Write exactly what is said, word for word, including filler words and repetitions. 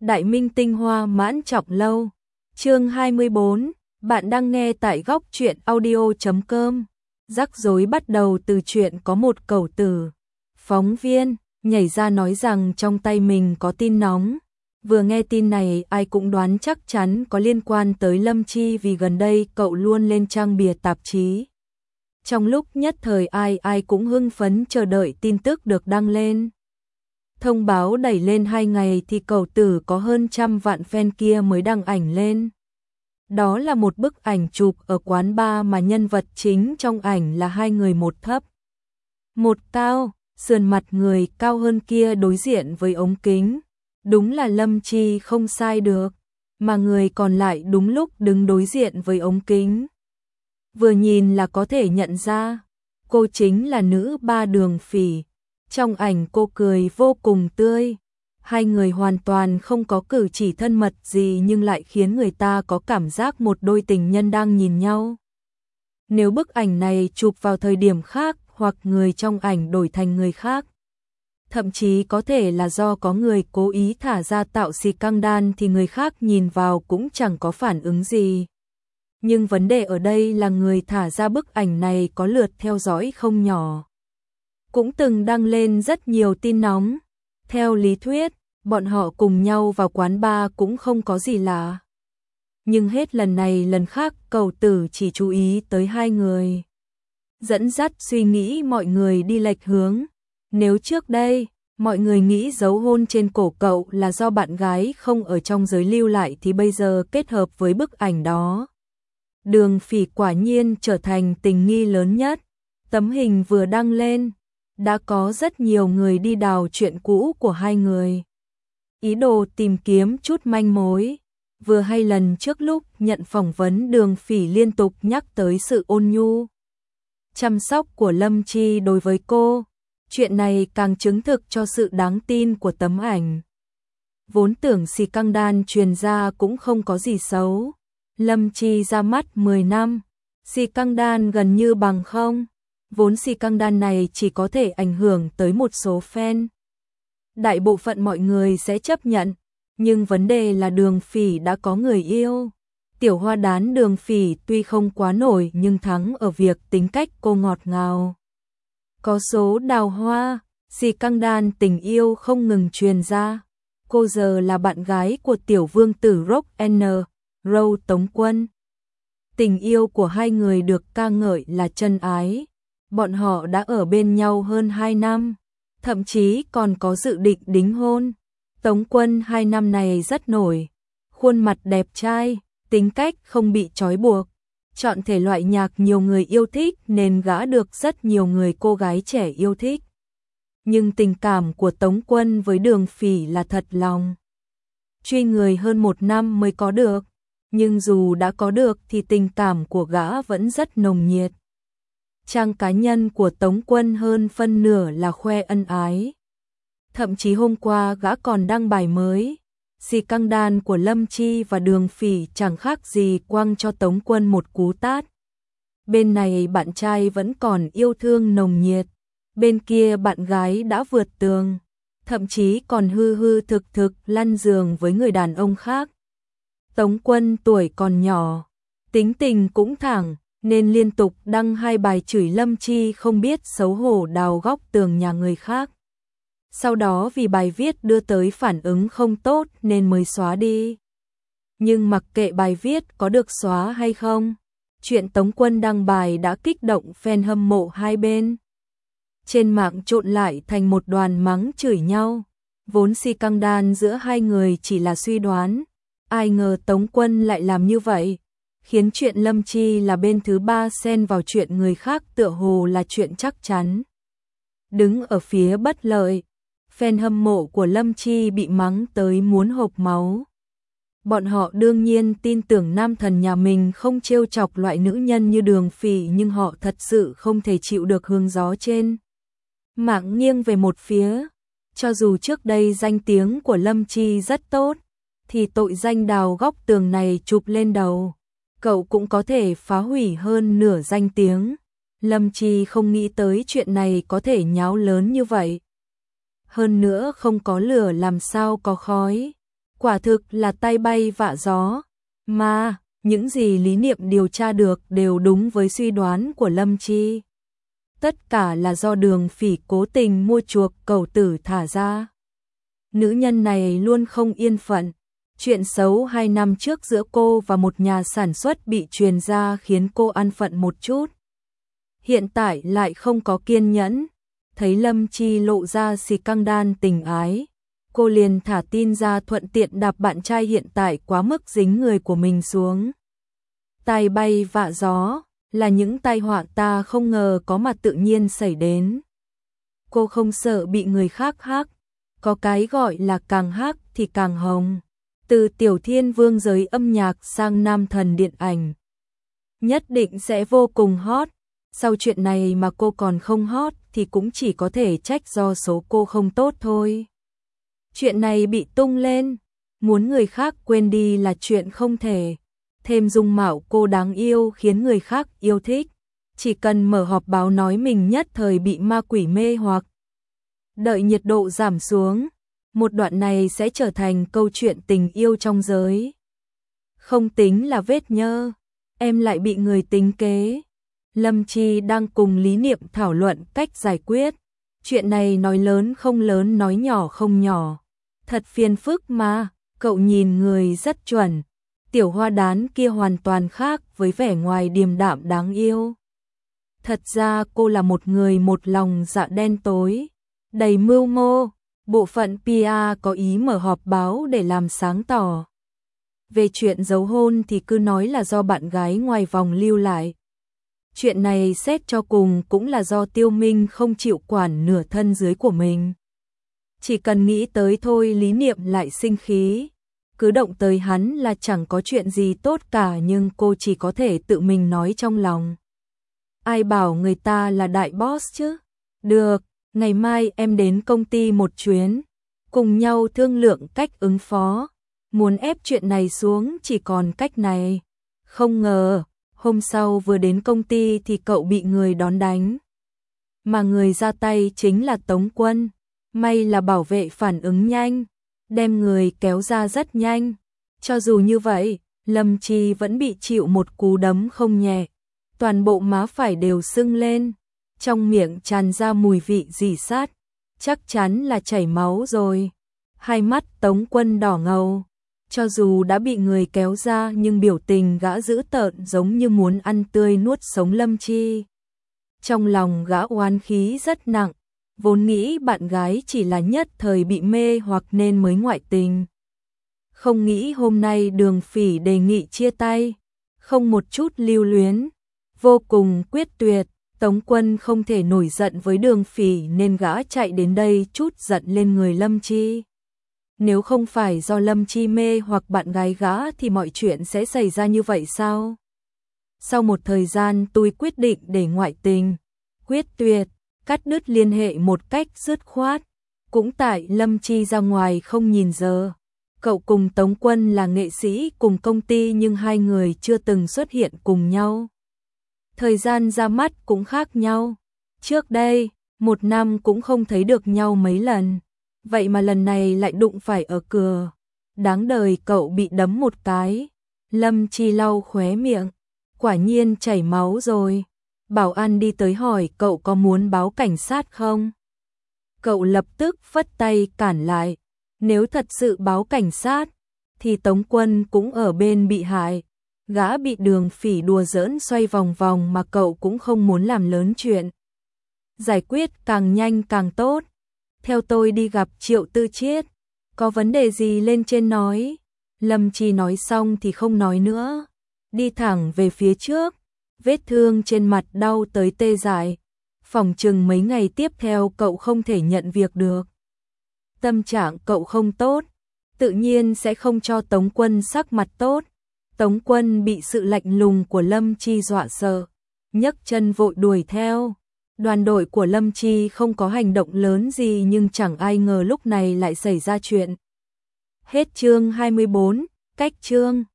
Đại Minh tinh hoa mãn trọng lâu. Chương hai mươi bốn, bạn đang nghe tại góc truyện audio chấm com. Rắc rối bắt đầu từ chuyện có một cẩu tử. Phóng viên nhảy ra nói rằng trong tay mình có tin nóng. Vừa nghe tin này ai cũng đoán chắc chắn có liên quan tới Lâm Chi vì gần đây cậu luôn lên trang bìa tạp chí. Trong lúc nhất thời ai ai cũng hưng phấn chờ đợi tin tức được đăng lên. Thông báo đẩy lên hai ngày thì cậu tử có hơn trăm vạn fan kia mới đăng ảnh lên. Đó là một bức ảnh chụp ở quán bar mà nhân vật chính trong ảnh là hai người một thấp. Một cao, sườn mặt người cao hơn kia đối diện với ống kính. Đúng là Lâm Chi không sai được, mà người còn lại đúng lúc đứng đối diện với ống kính. Vừa nhìn là có thể nhận ra, cô chính là nữ ba Đường Phỉ. Trong ảnh cô cười vô cùng tươi, hai người hoàn toàn không có cử chỉ thân mật gì nhưng lại khiến người ta có cảm giác một đôi tình nhân đang nhìn nhau. Nếu bức ảnh này chụp vào thời điểm khác hoặc người trong ảnh đổi thành người khác, thậm chí có thể là do có người cố ý thả ra tạo xì căng đan thì người khác nhìn vào cũng chẳng có phản ứng gì. Nhưng vấn đề ở đây là người thả ra bức ảnh này có lượt theo dõi không nhỏ. Cũng từng đăng lên rất nhiều tin nóng. Theo lý thuyết, bọn họ cùng nhau vào quán bar cũng không có gì lạ. Nhưng hết lần này lần khác cậu tử chỉ chú ý tới hai người. Dẫn dắt suy nghĩ mọi người đi lệch hướng. Nếu trước đây, mọi người nghĩ dấu hôn trên cổ cậu là do bạn gái không ở trong giới lưu lại thì bây giờ kết hợp với bức ảnh đó. Đường Phỉ quả nhiên trở thành tình nghi lớn nhất. Tấm hình vừa đăng lên, đã có rất nhiều người đi đào chuyện cũ của hai người. Ý đồ tìm kiếm chút manh mối. Vừa hay lần trước lúc nhận phỏng vấn Đường Phỉ liên tục nhắc tới sự ôn nhu, chăm sóc của Lâm Chi đối với cô. Chuyện này càng chứng thực cho sự đáng tin của tấm ảnh. Vốn tưởng xì căng đan truyền ra cũng không có gì xấu. Lâm Chi ra mắt mười năm, xì căng đan gần như bằng không. Vốn xì căng đan này chỉ có thể ảnh hưởng tới một số fan. Đại bộ phận mọi người sẽ chấp nhận, nhưng vấn đề là Đường Phỉ đã có người yêu. Tiểu hoa đán Đường Phỉ tuy không quá nổi nhưng thắng ở việc tính cách cô ngọt ngào. Có số đào hoa, xì căng đan tình yêu không ngừng truyền ra. Cô giờ là bạn gái của tiểu vương tử Rock N. Roll Tống Quân. Tình yêu của hai người được ca ngợi là chân ái. Bọn họ đã ở bên nhau hơn hai năm, thậm chí còn có dự định đính hôn. Tống Quân hai năm này rất nổi, khuôn mặt đẹp trai, tính cách không bị trói buộc, chọn thể loại nhạc nhiều người yêu thích nên gã được rất nhiều người cô gái trẻ yêu thích. Nhưng tình cảm của Tống Quân với Đường Phỉ là thật lòng. Truy người hơn một năm mới có được, nhưng dù đã có được thì tình cảm của gã vẫn rất nồng nhiệt. Trang cá nhân của Tống Quân hơn phân nửa là khoe ân ái. Thậm chí hôm qua gã còn đăng bài mới. Xì căng đan của Lâm Chi và Đường Phỉ chẳng khác gì quăng cho Tống Quân một cú tát. Bên này bạn trai vẫn còn yêu thương nồng nhiệt, bên kia bạn gái đã vượt tường, thậm chí còn hư hư thực thực lăn giường với người đàn ông khác. Tống Quân tuổi còn nhỏ, tính tình cũng thẳng, nên liên tục đăng hai bài chửi Lâm Chi không biết xấu hổ đào góc tường nhà người khác. Sau đó vì bài viết đưa tới phản ứng không tốt nên mới xóa đi. Nhưng mặc kệ bài viết có được xóa hay không, chuyện Tống Quân đăng bài đã kích động fan hâm mộ hai bên. Trên mạng trộn lại thành một đoàn mắng chửi nhau. Vốn xì căng đan giữa hai người chỉ là suy đoán, ai ngờ Tống Quân lại làm như vậy, khiến chuyện Lâm Chi là bên thứ ba xen vào chuyện người khác tựa hồ là chuyện chắc chắn. Đứng ở phía bất lợi, fan hâm mộ của Lâm Chi bị mắng tới muốn hộc máu. Bọn họ đương nhiên tin tưởng nam thần nhà mình không trêu chọc loại nữ nhân như Đường Phỉ, nhưng họ thật sự không thể chịu được hướng gió trên mạng nghiêng về một phía. Cho dù trước đây danh tiếng của Lâm Chi rất tốt, thì tội danh đào góc tường này chụp lên đầu, cậu cũng có thể phá hủy hơn nửa danh tiếng. Lâm Chi không nghĩ tới chuyện này có thể nháo lớn như vậy. Hơn nữa không có lửa làm sao có khói. Quả thực là tay bay vạ gió, mà những gì Lý Niệm điều tra được đều đúng với suy đoán của Lâm Chi. Tất cả là do Đường Phỉ cố tình mua chuộc cẩu tử thả ra. Nữ nhân này luôn không yên phận. Chuyện xấu hai năm trước giữa cô và một nhà sản xuất bị truyền ra khiến cô an phận một chút. Hiện tại lại không có kiên nhẫn. Thấy Lâm Chi lộ ra xì căng đan tình ái, cô liền thả tin ra thuận tiện đạp bạn trai hiện tại quá mức dính người của mình xuống. Tai bay vạ gió là những tai họa ta không ngờ có mà tự nhiên xảy đến. Cô không sợ bị người khác hắc, có cái gọi là càng hắc thì càng hồng. Từ tiểu thiên vương giới âm nhạc sang nam thần điện ảnh, nhất định sẽ vô cùng hot. Sau chuyện này mà cô còn không hot thì cũng chỉ có thể trách do số cô không tốt thôi. Chuyện này bị tung lên, muốn người khác quên đi là chuyện không thể. Thêm dung mạo cô đáng yêu khiến người khác yêu thích. Chỉ cần mở họp báo nói mình nhất thời bị ma quỷ mê hoặc. Đợi nhiệt độ giảm xuống, một đoạn này sẽ trở thành câu chuyện tình yêu trong giới. Không tính là vết nhơ, em lại bị người tính kế. Lâm Chi đang cùng Lý Niệm thảo luận cách giải quyết. Chuyện này nói lớn không lớn, nói nhỏ không nhỏ. Thật phiền phức mà, cậu nhìn người rất chuẩn. Tiểu hoa đán kia hoàn toàn khác với vẻ ngoài điềm đạm đáng yêu. Thật ra cô là một người một lòng dạ đen tối, đầy mưu mô. Bộ phận pê e có ý mở họp báo để làm sáng tỏ. Về chuyện giấu hôn thì cứ nói là do bạn gái ngoài vòng lưu lại. Chuyện này xét cho cùng cũng là do Tiêu Minh không chịu quản nửa thân dưới của mình. Chỉ cần nghĩ tới thôi Lý Niệm lại sinh khí. Cứ động tới hắn là chẳng có chuyện gì tốt cả, nhưng cô chỉ có thể tự mình nói trong lòng. Ai bảo người ta là đại boss chứ? Được, ngày mai em đến công ty một chuyến, cùng nhau thương lượng cách ứng phó. Muốn ép chuyện này xuống chỉ còn cách này. Không ngờ, hôm sau vừa đến công ty thì cậu bị người đón đánh. Mà người ra tay chính là Tống Quân. May là bảo vệ phản ứng nhanh, đem người kéo ra rất nhanh. Cho dù như vậy, Lâm Chi vẫn bị chịu một cú đấm không nhẹ. Toàn bộ má phải đều sưng lên, trong miệng tràn ra mùi vị rỉ sắt, chắc chắn là chảy máu rồi. Hai mắt Tống Quân đỏ ngầu, cho dù đã bị người kéo ra nhưng biểu tình gã dữ tợn giống như muốn ăn tươi nuốt sống Lâm Chi. Trong lòng gã oán khí rất nặng, vốn nghĩ bạn gái chỉ là nhất thời bị mê hoặc nên mới ngoại tình. Không nghĩ hôm nay Đường Phỉ đề nghị chia tay, không một chút lưu luyến, vô cùng quyết tuyệt. Tống Quân không thể nổi giận với Đường Phỉ nên gã chạy đến đây chút giận lên người Lâm Chi. Nếu không phải do Lâm Chi mê hoặc bạn gái gã thì mọi chuyện sẽ xảy ra như vậy sao? Sau một thời gian tôi quyết định để ngoại tình, quyết tuyệt, cắt đứt liên hệ một cách dứt khoát. Cũng tại Lâm Chi ra ngoài không nhìn giờ. Cậu cùng Tống Quân là nghệ sĩ cùng công ty nhưng hai người chưa từng xuất hiện cùng nhau. Thời gian ra mắt cũng khác nhau. Trước đây, một năm cũng không thấy được nhau mấy lần. Vậy mà lần này lại đụng phải ở cửa. Đáng đời cậu bị đấm một cái. Lâm Chi lau khóe miệng. Quả nhiên chảy máu rồi. Bảo an đi tới hỏi cậu có muốn báo cảnh sát không? Cậu lập tức phất tay cản lại. Nếu thật sự báo cảnh sát, thì Tống Quân cũng ở bên bị hại. Gã bị Đường Phỉ đùa giỡn xoay vòng vòng mà cậu cũng không muốn làm lớn chuyện. Giải quyết càng nhanh càng tốt. Theo tôi đi gặp Triệu Tư Chiết. Có vấn đề gì lên trên nói. Lâm Chi nói xong thì không nói nữa. Đi thẳng về phía trước. Vết thương trên mặt đau tới tê dại. Phỏng chừng mấy ngày tiếp theo cậu không thể nhận việc được. Tâm trạng cậu không tốt, tự nhiên sẽ không cho Tống Quân sắc mặt tốt. Tống Quân bị sự lạnh lùng của Lâm Chi dọa sợ, nhấc chân vội đuổi theo. Đoàn đội của Lâm Chi không có hành động lớn gì nhưng chẳng ai ngờ lúc này lại xảy ra chuyện. Hết chương hai mươi bốn, cách chương.